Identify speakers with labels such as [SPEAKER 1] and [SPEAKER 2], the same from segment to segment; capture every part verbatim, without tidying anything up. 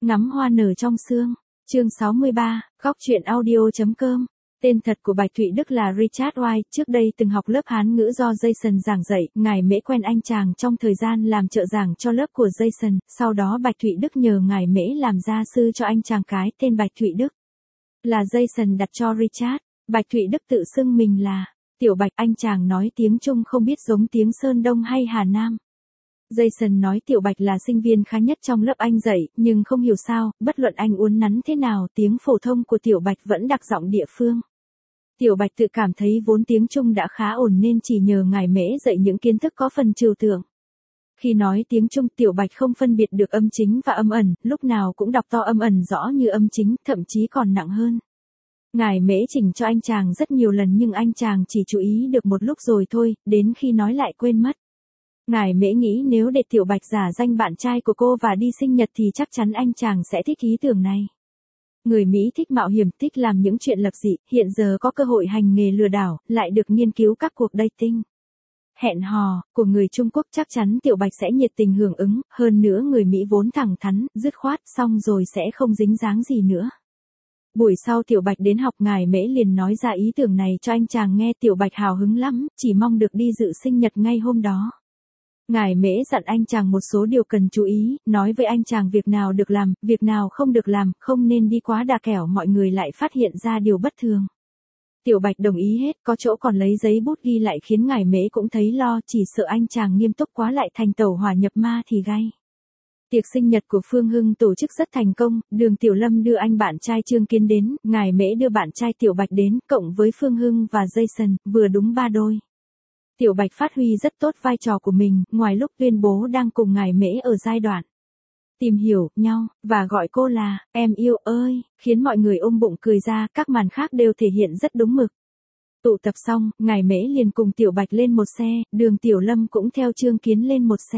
[SPEAKER 1] Ngắm hoa nở trong sương. Chương sáu mươi ba, góc truyện audio.com. Tên thật của Bạch Thụy Đức là Richard White, trước đây từng học lớp Hán ngữ do Jason giảng dạy, ngài Mễ quen anh chàng trong thời gian làm trợ giảng cho lớp của Jason, sau đó Bạch Thụy Đức nhờ ngài Mễ làm gia sư cho anh chàng cái tên Bạch Thụy Đức. Là Jason đặt cho Richard, Bạch Thụy Đức tự xưng mình là Tiểu Bạch, anh chàng nói tiếng Trung không biết giống tiếng Sơn Đông hay Hà Nam. Jason nói Tiểu Bạch là sinh viên khá nhất trong lớp anh dạy, nhưng không hiểu sao, bất luận anh uốn nắn thế nào, tiếng phổ thông của Tiểu Bạch vẫn đặc giọng địa phương. Tiểu Bạch tự cảm thấy vốn tiếng Trung đã khá ổn nên chỉ nhờ ngài Mễ dạy những kiến thức có phần trừu tượng. Khi nói tiếng Trung, Tiểu Bạch không phân biệt được âm chính và âm ẩn, lúc nào cũng đọc to âm ẩn rõ như âm chính, thậm chí còn nặng hơn. Ngài Mễ chỉnh cho anh chàng rất nhiều lần nhưng anh chàng chỉ chú ý được một lúc rồi thôi, đến khi nói lại quên mất. Ngài Mễ nghĩ nếu để Tiểu Bạch giả danh bạn trai của cô và đi sinh nhật thì chắc chắn anh chàng sẽ thích ý tưởng này. Người Mỹ thích mạo hiểm, thích làm những chuyện lập dị, hiện giờ có cơ hội hành nghề lừa đảo, lại được nghiên cứu các cuộc dating, hẹn hò của người Trung Quốc, chắc chắn Tiểu Bạch sẽ nhiệt tình hưởng ứng, hơn nữa người Mỹ vốn thẳng thắn, dứt khoát, xong rồi sẽ không dính dáng gì nữa. Buổi sau Tiểu Bạch đến học, ngài Mễ liền nói ra ý tưởng này cho anh chàng nghe. Tiểu Bạch hào hứng lắm, chỉ mong được đi dự sinh nhật ngay hôm đó. Ngài Mễ dặn anh chàng một số điều cần chú ý, nói với anh chàng việc nào được làm, việc nào không được làm, không nên đi quá đà kẻo mọi người lại phát hiện ra điều bất thường. Tiểu Bạch đồng ý hết, có chỗ còn lấy giấy bút ghi lại khiến ngài Mễ cũng thấy lo, chỉ sợ anh chàng nghiêm túc quá lại thành tẩu hỏa nhập ma thì gay. Tiệc sinh nhật của Phương Hưng tổ chức rất thành công, Đường Tiểu Lâm đưa anh bạn trai Trương Kiến đến, ngài Mễ đưa bạn trai Tiểu Bạch đến, cộng với Phương Hưng và Jason, vừa đúng ba đôi. Tiểu Bạch phát huy rất tốt vai trò của mình, ngoài lúc tuyên bố đang cùng ngài Mễ ở giai đoạn tìm hiểu nhau, và gọi cô là em yêu ơi, khiến mọi người ôm bụng cười ra, các màn khác đều thể hiện rất đúng mực. Tụ tập xong, ngài Mễ liền cùng Tiểu Bạch lên một xe, Đường Tiểu Lâm cũng theo Trương Kiến lên một xe.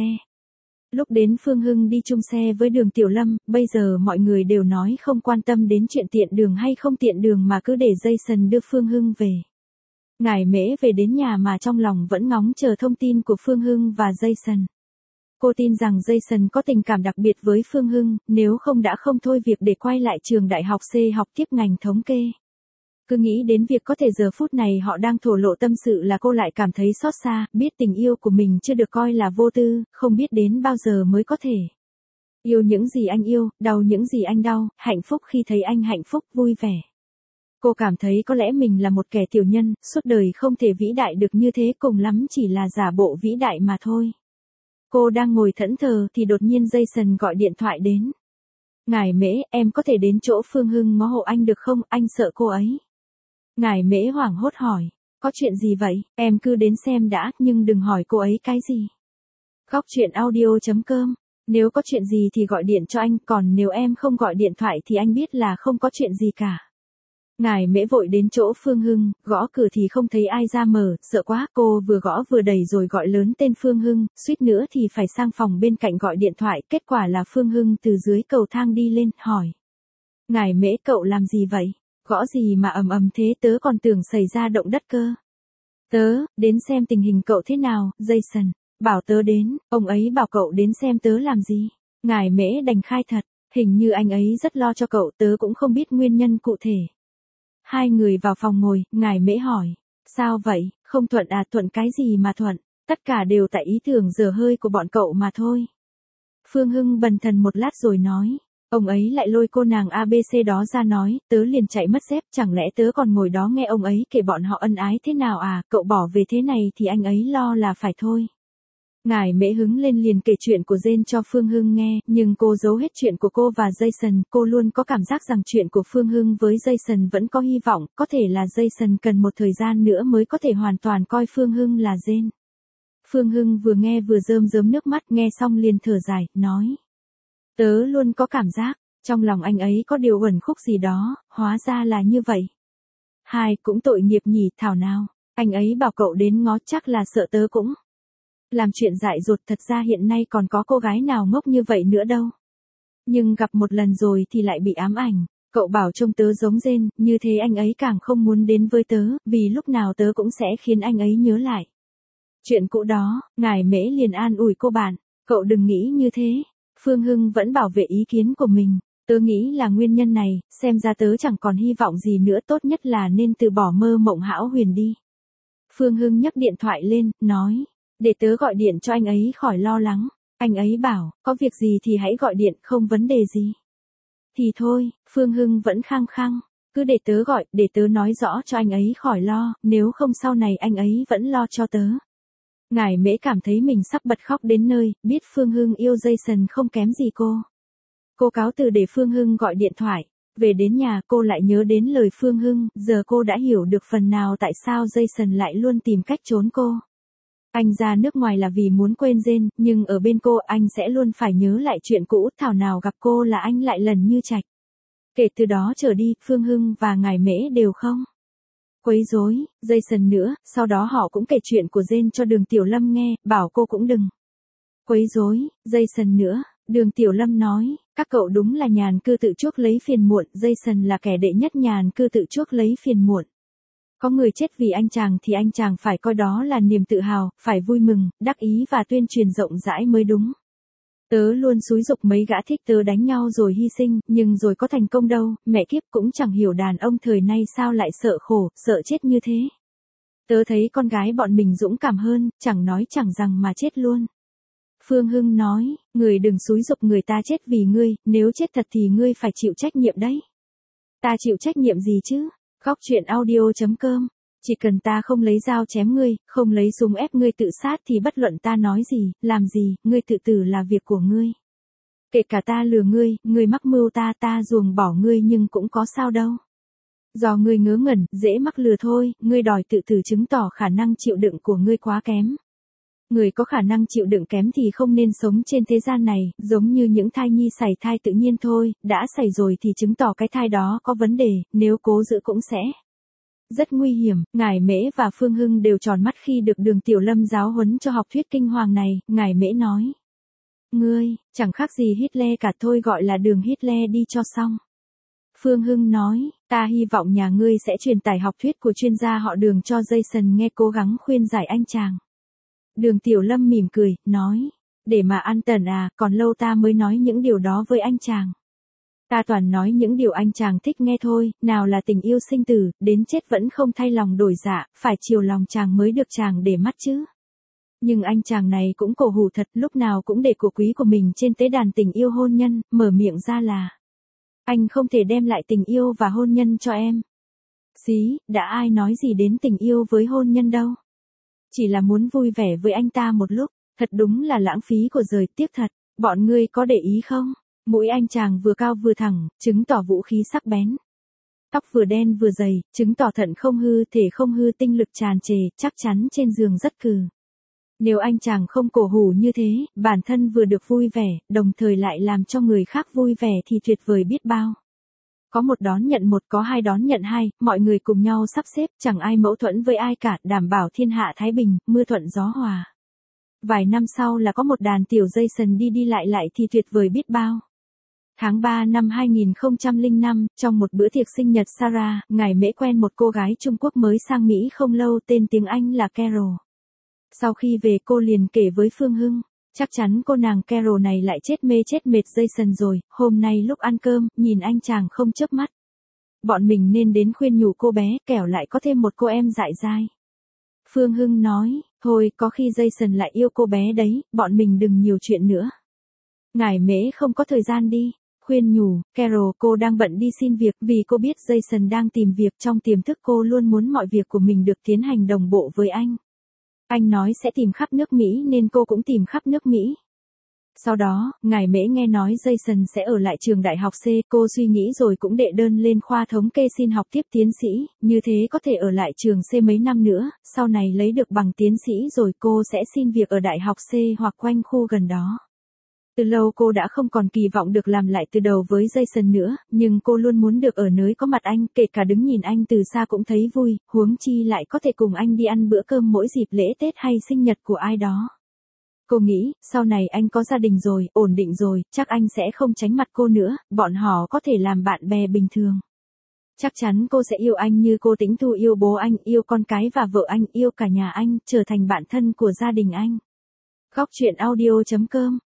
[SPEAKER 1] Lúc đến Phương Hưng đi chung xe với Đường Tiểu Lâm, bây giờ mọi người đều nói không quan tâm đến chuyện tiện đường hay không tiện đường mà cứ để Jason đưa Phương Hưng về. Ngài Mễ về đến nhà mà trong lòng vẫn ngóng chờ thông tin của Phương Hưng và Jason. Cô tin rằng Jason có tình cảm đặc biệt với Phương Hưng, nếu không đã không thôi việc để quay lại trường đại học C học tiếp ngành thống kê. Cứ nghĩ đến việc có thể giờ phút này họ đang thổ lộ tâm sự là cô lại cảm thấy xót xa, biết tình yêu của mình chưa được coi là vô tư, không biết đến bao giờ mới có thể yêu những gì anh yêu, đau những gì anh đau, hạnh phúc khi thấy anh hạnh phúc, vui vẻ. Cô cảm thấy có lẽ mình là một kẻ tiểu nhân, suốt đời không thể vĩ đại được như thế, cùng lắm chỉ là giả bộ vĩ đại mà thôi. Cô đang ngồi thẫn thờ thì đột nhiên Jason gọi điện thoại đến. Ngài Mễ, em có thể đến chỗ Phương Hưng ngó hộ anh được không, anh sợ cô ấy. Ngài Mễ hoảng hốt hỏi, có chuyện gì vậy, em cứ đến xem đã, nhưng đừng hỏi cô ấy cái gì. Góc truyện audio.com, nếu có chuyện gì thì gọi điện cho anh, còn nếu em không gọi điện thoại thì anh biết là không có chuyện gì cả. Ngài Mễ vội đến chỗ Phương Hưng, gõ cửa thì không thấy ai ra mở, sợ quá, cô vừa gõ vừa đẩy rồi gọi lớn tên Phương Hưng, suýt nữa thì phải sang phòng bên cạnh gọi điện thoại, kết quả là Phương Hưng từ dưới cầu thang đi lên, hỏi. Ngài Mễ, cậu làm gì vậy? Gõ gì mà ầm ầm thế, tớ còn tưởng xảy ra động đất cơ. Tớ, đến xem tình hình cậu thế nào, Jason, bảo tớ đến, ông ấy bảo cậu đến xem tớ làm gì. Ngài Mễ đành khai thật, hình như anh ấy rất lo cho cậu, tớ cũng không biết nguyên nhân cụ thể. Hai người vào phòng ngồi, ngài Mễ hỏi, sao vậy, không thuận à, thuận cái gì mà thuận, tất cả đều tại ý tưởng dở hơi của bọn cậu mà thôi. Phương Hưng bần thần một lát rồi nói, ông ấy lại lôi cô nàng a bê xê đó ra nói, tớ liền chạy mất dép, chẳng lẽ tớ còn ngồi đó nghe ông ấy kể bọn họ ân ái thế nào à, cậu bỏ về thế này thì anh ấy lo là phải thôi. Ngài Mễ hứng lên liền kể chuyện của Jane cho Phương Hưng nghe, nhưng cô giấu hết chuyện của cô và Jason, cô luôn có cảm giác rằng chuyện của Phương Hưng với Jason vẫn có hy vọng, có thể là Jason cần một thời gian nữa mới có thể hoàn toàn coi Phương Hưng là Jane. Phương Hưng vừa nghe vừa rơm rớm nước mắt, nghe xong liền thở dài, nói. Tớ luôn có cảm giác, trong lòng anh ấy có điều uẩn khúc gì đó, hóa ra là như vậy. Hai, cũng tội nghiệp nhỉ, thảo nào, anh ấy bảo cậu đến ngó chắc là sợ tớ cũng làm chuyện dại dột, thật ra hiện nay còn có cô gái nào ngốc như vậy nữa đâu. Nhưng gặp một lần rồi thì lại bị ám ảnh, cậu bảo trông tớ giống Jane, như thế anh ấy càng không muốn đến với tớ, vì lúc nào tớ cũng sẽ khiến anh ấy nhớ lại chuyện cũ đó. Ngài Mễ liền an ủi cô bạn, cậu đừng nghĩ như thế. Phương Hưng vẫn bảo vệ ý kiến của mình. Tớ nghĩ là nguyên nhân này, xem ra tớ chẳng còn hy vọng gì nữa, tốt nhất là nên từ bỏ mơ mộng hão huyền đi. Phương Hưng nhấc điện thoại lên, nói, để tớ gọi điện cho anh ấy khỏi lo lắng. Anh ấy bảo, có việc gì thì hãy gọi điện, không vấn đề gì. Thì thôi, Phương Hưng vẫn khăng khăng, cứ để tớ gọi, để tớ nói rõ cho anh ấy khỏi lo, nếu không sau này anh ấy vẫn lo cho tớ. Ngải Mễ cảm thấy mình sắp bật khóc đến nơi, biết Phương Hưng yêu Jason không kém gì cô. Cô cáo từ để Phương Hưng gọi điện thoại. Về đến nhà cô lại nhớ đến lời Phương Hưng, giờ cô đã hiểu được phần nào tại sao Jason lại luôn tìm cách trốn cô. Anh ra nước ngoài là vì muốn quên Jane, nhưng ở bên cô anh sẽ luôn phải nhớ lại chuyện cũ, thảo nào gặp cô là anh lại lần như trạch. Kể từ đó trở đi, Phương Hưng và Ngải Mễ đều không quấy rối Jason nữa, sau đó họ cũng kể chuyện của Jane cho Đường Tiểu Lâm nghe, bảo cô cũng đừng quấy rối Jason nữa. Đường Tiểu Lâm nói, các cậu đúng là nhàn cư tự chuốc lấy phiền muộn, Jason là kẻ đệ nhất nhàn cư tự chuốc lấy phiền muộn. Có người chết vì anh chàng thì anh chàng phải coi đó là niềm tự hào, phải vui mừng, đắc ý và tuyên truyền rộng rãi mới đúng. Tớ luôn xúi giục mấy gã thích tớ đánh nhau rồi hy sinh, nhưng rồi có thành công đâu, mẹ kiếp cũng chẳng hiểu đàn ông thời nay sao lại sợ khổ, sợ chết như thế. Tớ thấy con gái bọn mình dũng cảm hơn, chẳng nói chẳng rằng mà chết luôn. Phương Hưng nói, người đừng xúi giục người ta chết vì ngươi, nếu chết thật thì ngươi phải chịu trách nhiệm đấy. Ta chịu trách nhiệm gì chứ? Góc truyện audio chấm com. Chỉ cần ta không lấy dao chém ngươi, không lấy súng ép ngươi tự sát thì bất luận ta nói gì, làm gì, ngươi tự tử là việc của ngươi. Kể cả ta lừa ngươi, ngươi mắc mưu ta, ta ruồng bỏ ngươi nhưng cũng có sao đâu. Do ngươi ngớ ngẩn, dễ mắc lừa thôi, ngươi đòi tự tử chứng tỏ khả năng chịu đựng của ngươi quá kém. Người có khả năng chịu đựng kém thì không nên sống trên thế gian này, giống như những thai nhi sảy thai tự nhiên thôi, đã sảy rồi thì chứng tỏ cái thai đó có vấn đề, nếu cố giữ cũng sẽ rất nguy hiểm. Ngải Mễ và Phương Hưng đều tròn mắt khi được Đường Tiểu Lâm giáo huấn cho học thuyết kinh hoàng này. Ngải Mễ nói, ngươi, chẳng khác gì Hitler cả, thôi gọi là Đường Hitler đi cho xong. Phương Hưng nói, ta hy vọng nhà ngươi sẽ truyền tải học thuyết của chuyên gia họ Đường cho Jason nghe, cố gắng khuyên giải anh chàng. Đường Tiểu Lâm mỉm cười, nói, để mà an tần à, còn lâu ta mới nói những điều đó với anh chàng. Ta toàn nói những điều anh chàng thích nghe thôi, nào là tình yêu sinh tử, đến chết vẫn không thay lòng đổi dạ, phải chiều lòng chàng mới được chàng để mắt chứ. Nhưng anh chàng này cũng cổ hủ thật, lúc nào cũng để của quý của mình trên tế đàn tình yêu hôn nhân, mở miệng ra là, anh không thể đem lại tình yêu và hôn nhân cho em. Xí, đã ai nói gì đến tình yêu với hôn nhân đâu. Chỉ là muốn vui vẻ với anh ta một lúc, thật đúng là lãng phí của đời, tiếc thật, bọn ngươi có để ý không? Mũi anh chàng vừa cao vừa thẳng, chứng tỏ vũ khí sắc bén. Tóc vừa đen vừa dày, chứng tỏ thận không hư, thể không hư, tinh lực tràn trề, chắc chắn trên giường rất cừ. Nếu anh chàng không cổ hủ như thế, bản thân vừa được vui vẻ, đồng thời lại làm cho người khác vui vẻ thì tuyệt vời biết bao. Có một đón nhận một, có hai đón nhận hai, mọi người cùng nhau sắp xếp, chẳng ai mâu thuẫn với ai cả, đảm bảo thiên hạ thái bình, mưa thuận gió hòa. Vài năm sau là có một đàn tiểu Jason đi đi lại lại thì tuyệt vời biết bao. Tháng ba năm hai nghìn không trăm lẻ năm, trong một bữa tiệc sinh nhật Sarah, Ngải Mễ quen một cô gái Trung Quốc mới sang Mỹ không lâu, tên tiếng Anh là Carol. Sau khi về cô liền kể với Phương Hưng, chắc chắn cô nàng Carol này lại chết mê chết mệt Jason rồi, hôm nay lúc ăn cơm, nhìn anh chàng không chớp mắt. Bọn mình nên đến khuyên nhủ cô bé, kẻo lại có thêm một cô em dại dai. Phương Hưng nói, thôi có khi Jason lại yêu cô bé đấy, bọn mình đừng nhiều chuyện nữa. Ngải Mễ không có thời gian đi. Khuyên nhủ, Carol, cô đang bận đi xin việc, vì cô biết Jason đang tìm việc, trong tiềm thức cô luôn muốn mọi việc của mình được tiến hành đồng bộ với anh. Anh nói sẽ tìm khắp nước Mỹ nên cô cũng tìm khắp nước Mỹ. Sau đó, Ngải Mễ nghe nói Jason sẽ ở lại trường đại học C, cô suy nghĩ rồi cũng đệ đơn lên khoa thống kê xin học tiếp tiến sĩ, như thế có thể ở lại trường C mấy năm nữa, sau này lấy được bằng tiến sĩ rồi cô sẽ xin việc ở đại học C hoặc quanh khu gần đó. Từ lâu cô đã không còn kỳ vọng được làm lại từ đầu với Jason nữa, nhưng cô luôn muốn được ở nơi có mặt anh, kể cả đứng nhìn anh từ xa cũng thấy vui, huống chi lại có thể cùng anh đi ăn bữa cơm mỗi dịp lễ Tết hay sinh nhật của ai đó. Cô nghĩ, sau này anh có gia đình rồi, ổn định rồi, chắc anh sẽ không tránh mặt cô nữa, bọn họ có thể làm bạn bè bình thường. Chắc chắn cô sẽ yêu anh như cô Tĩnh Thu yêu bố anh, yêu con cái và vợ anh, yêu cả nhà anh, trở thành bạn thân của gia đình anh. Góc truyện audio chấm com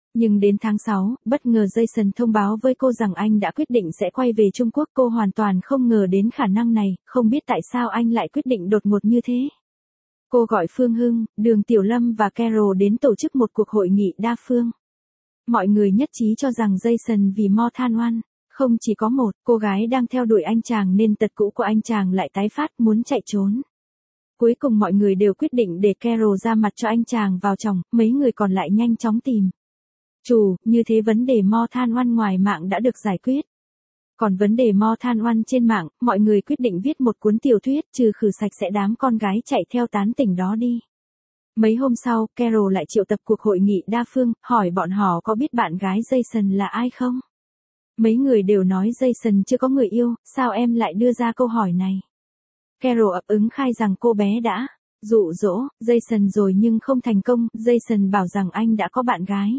[SPEAKER 1] Nhưng đến tháng sáu, bất ngờ Jason thông báo với cô rằng anh đã quyết định sẽ quay về Trung Quốc. Cô hoàn toàn không ngờ đến khả năng này, không biết tại sao anh lại quyết định đột ngột như thế. Cô gọi Phương Hưng, Đường Tiểu Lâm và Carol đến tổ chức một cuộc hội nghị đa phương. Mọi người nhất trí cho rằng Jason vì Mo Than Oan. Không chỉ có một, cô gái đang theo đuổi anh chàng nên tật cũ của anh chàng lại tái phát, muốn chạy trốn. Cuối cùng mọi người đều quyết định để Carol ra mặt cho anh chàng vào chồng, mấy người còn lại nhanh chóng tìm chủ, như thế vấn đề Mo Than Oan ngoài mạng đã được giải quyết. Còn vấn đề Mo Than Oan trên mạng, mọi người quyết định viết một cuốn tiểu thuyết trừ khử sạch sẽ đám con gái chạy theo tán tỉnh đó đi. Mấy hôm sau, Carol lại triệu tập cuộc hội nghị đa phương, hỏi bọn họ có biết bạn gái Jason là ai không? Mấy người đều nói Jason chưa có người yêu, sao em lại đưa ra câu hỏi này? Carol ấp ứng khai rằng cô bé đã dụ dỗ Jason rồi nhưng không thành công. Jason bảo rằng anh đã có bạn gái.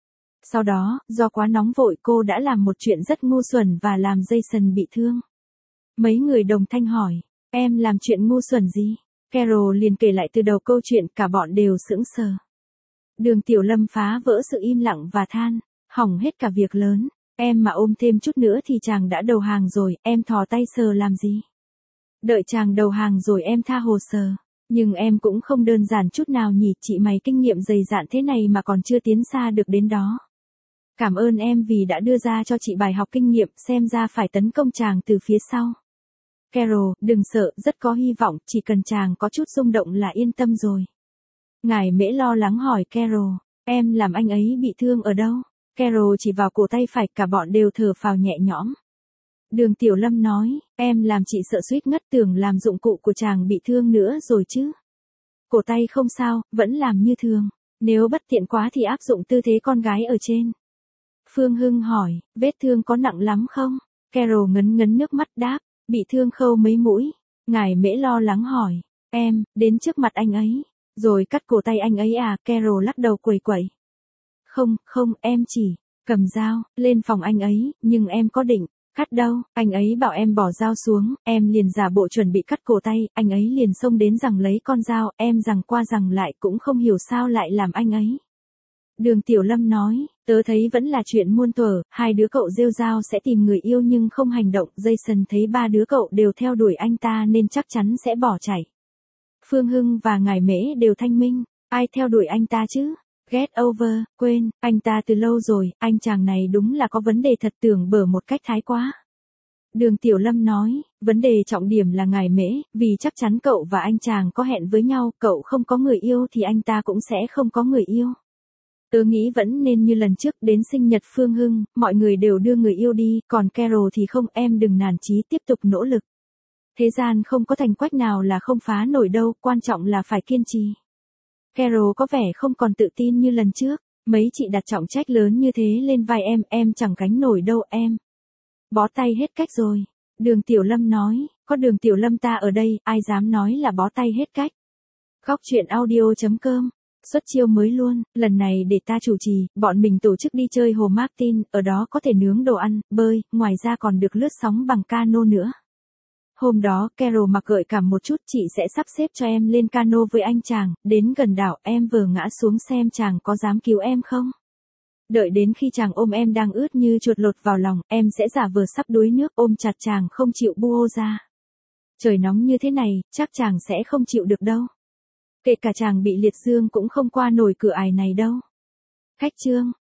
[SPEAKER 1] Sau đó, do quá nóng vội cô đã làm một chuyện rất ngu xuẩn và làm Jason bị thương. Mấy người đồng thanh hỏi, em làm chuyện ngu xuẩn gì? Carol liền kể lại từ đầu câu chuyện, cả bọn đều sững sờ. Đường Tiểu Lâm phá vỡ sự im lặng và than, hỏng hết cả việc lớn. Em mà ôm thêm chút nữa thì chàng đã đầu hàng rồi, em thò tay sờ làm gì? Đợi chàng đầu hàng rồi em tha hồ sờ. Nhưng em cũng không đơn giản chút nào nhỉ, chị mày kinh nghiệm dày dạn thế này mà còn chưa tiến xa được đến đó. Cảm ơn em vì đã đưa ra cho chị bài học kinh nghiệm, xem ra phải tấn công chàng từ phía sau. Carol, đừng sợ, rất có hy vọng, chỉ cần chàng có chút rung động là yên tâm rồi. Ngài Mễ lo lắng hỏi Carol, em làm anh ấy bị thương ở đâu? Carol chỉ vào cổ tay phải, cả bọn đều thở phào nhẹ nhõm. Đường Tiểu Lâm nói, em làm chị sợ suýt ngất, tưởng làm dụng cụ của chàng bị thương nữa rồi chứ. Cổ tay không sao, vẫn làm như thường. Nếu bất tiện quá thì áp dụng tư thế con gái ở trên. Phương Hưng hỏi, vết thương có nặng lắm không? Carol ngấn ngấn nước mắt đáp, bị thương khâu mấy mũi. Ngài Mễ lo lắng hỏi, em, đến trước mặt anh ấy, rồi cắt cổ tay anh ấy à? Carol lắc đầu quẩy quẩy. Không, không, em chỉ cầm dao, lên phòng anh ấy, nhưng em có định cắt đâu. Anh ấy bảo em bỏ dao xuống, em liền giả bộ chuẩn bị cắt cổ tay, anh ấy liền xông đến giằng lấy con dao, em giằng qua giằng lại cũng không hiểu sao lại làm anh ấy. Đường Tiểu Lâm nói, tớ thấy vẫn là chuyện muôn thuở, hai đứa cậu rêu rao sẽ tìm người yêu nhưng không hành động. Jason thấy ba đứa cậu đều theo đuổi anh ta nên chắc chắn sẽ bỏ chạy. Phương Hưng và Ngài Mễ đều thanh minh, ai theo đuổi anh ta chứ? Get over, quên, anh ta từ lâu rồi, anh chàng này đúng là có vấn đề thật, tưởng bở một cách thái quá. Đường Tiểu Lâm nói, vấn đề trọng điểm là Ngài Mễ, vì chắc chắn cậu và anh chàng có hẹn với nhau, cậu không có người yêu thì anh ta cũng sẽ không có người yêu. Tớ nghĩ vẫn nên như lần trước, đến sinh nhật Phương Hưng, mọi người đều đưa người yêu đi, còn Carol thì không, em đừng nản chí, tiếp tục nỗ lực. Thế gian không có thành quách nào là không phá nổi đâu, quan trọng là phải kiên trì. Carol có vẻ không còn tự tin như lần trước, mấy chị đặt trọng trách lớn như thế lên vai em, em chẳng gánh nổi đâu em. Bó tay hết cách rồi. Đường Tiểu Lâm nói, có Đường Tiểu Lâm ta ở đây, ai dám nói là bó tay hết cách. Góc truyện audio chấm com xuất chiêu mới luôn, lần này để ta chủ trì, bọn mình tổ chức đi chơi hồ Martin, ở đó có thể nướng đồ ăn, bơi, ngoài ra còn được lướt sóng bằng cano nữa. Hôm đó, Carol mặc gợi cảm một chút, chị sẽ sắp xếp cho em lên cano với anh chàng, đến gần đảo, em vừa ngã xuống xem chàng có dám cứu em không. Đợi đến khi chàng ôm em đang ướt như chuột lột vào lòng, em sẽ giả vờ sắp đuối nước, ôm chặt chàng không chịu buông ra. Trời nóng như thế này, chắc chàng sẽ không chịu được đâu. Kể cả chàng bị liệt dương cũng không qua nổi cửa ải này đâu. Khách trương.